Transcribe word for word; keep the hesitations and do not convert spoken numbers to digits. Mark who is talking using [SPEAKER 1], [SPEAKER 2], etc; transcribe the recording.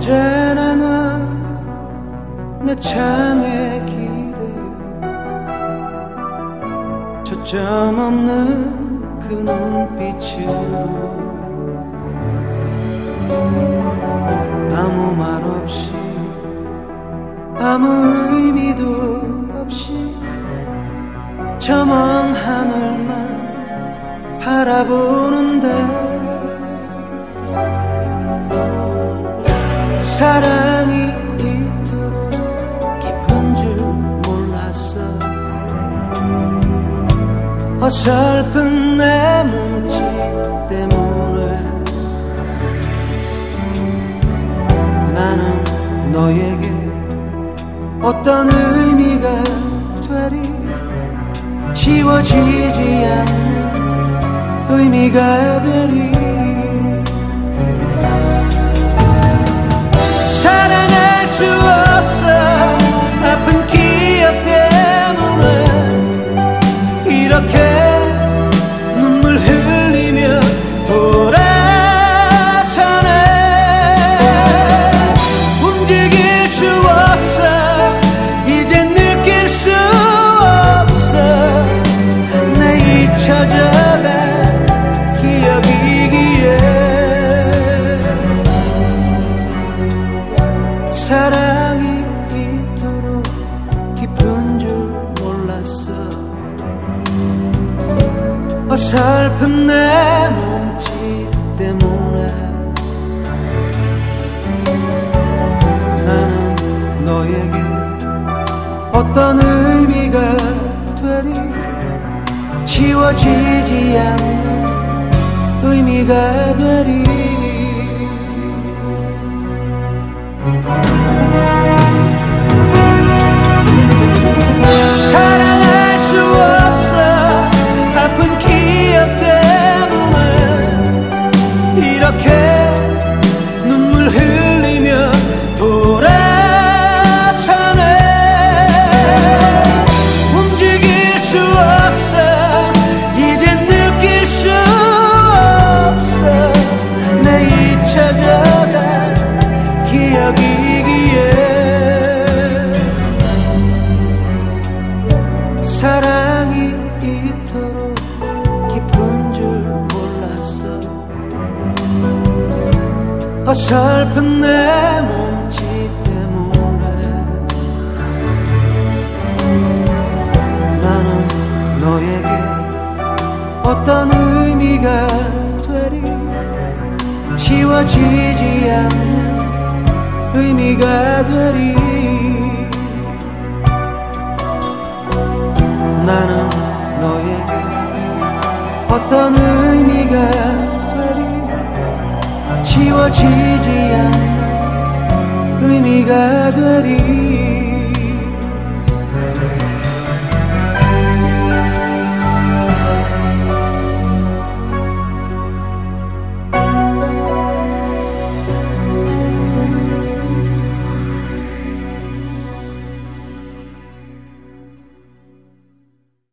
[SPEAKER 1] 언제나 넌 내 창에 기대어 초점 없는 그 눈빛으로 아무 말 없이 아무 의미도 없이 저 먼 하늘만 바라보는데 사랑이 이토록 깊은 줄 몰랐어. 어설픈 내 몸짓 때문에 나는 너에게 어떤 의미가 되리 지워지지 않는 의미가 되리 사랑할 수 없어 아픈 기억 때문에 이렇게 눈물 흘리며 돌아서네 움직일 수 없어 이제 느낄 수 없어 내 잊혀져간 기억이기에 사랑이 이토록 깊은 줄 몰랐어. 어설픈 내 몸짓 때문에 나는 너에게 어떤 의미가 되리 지워지지 않는 의미가 되리 사랑할 수 없어 아픈 기억 때문에 이렇게 눈물 흘리며 돌아서네 움직일 수 없어 이제 느낄 수 없어 내 잊혀져간 기억이기에 사랑이 이토록 깊은 줄 몰랐어. 어설픈 내 몸짓 때문에 나는 너에게 어떤 의미가 되리 지워지지 않는 의미가 되리 나는 너에게 어떤 의미가 되리 지워지지 않는 의미가 되리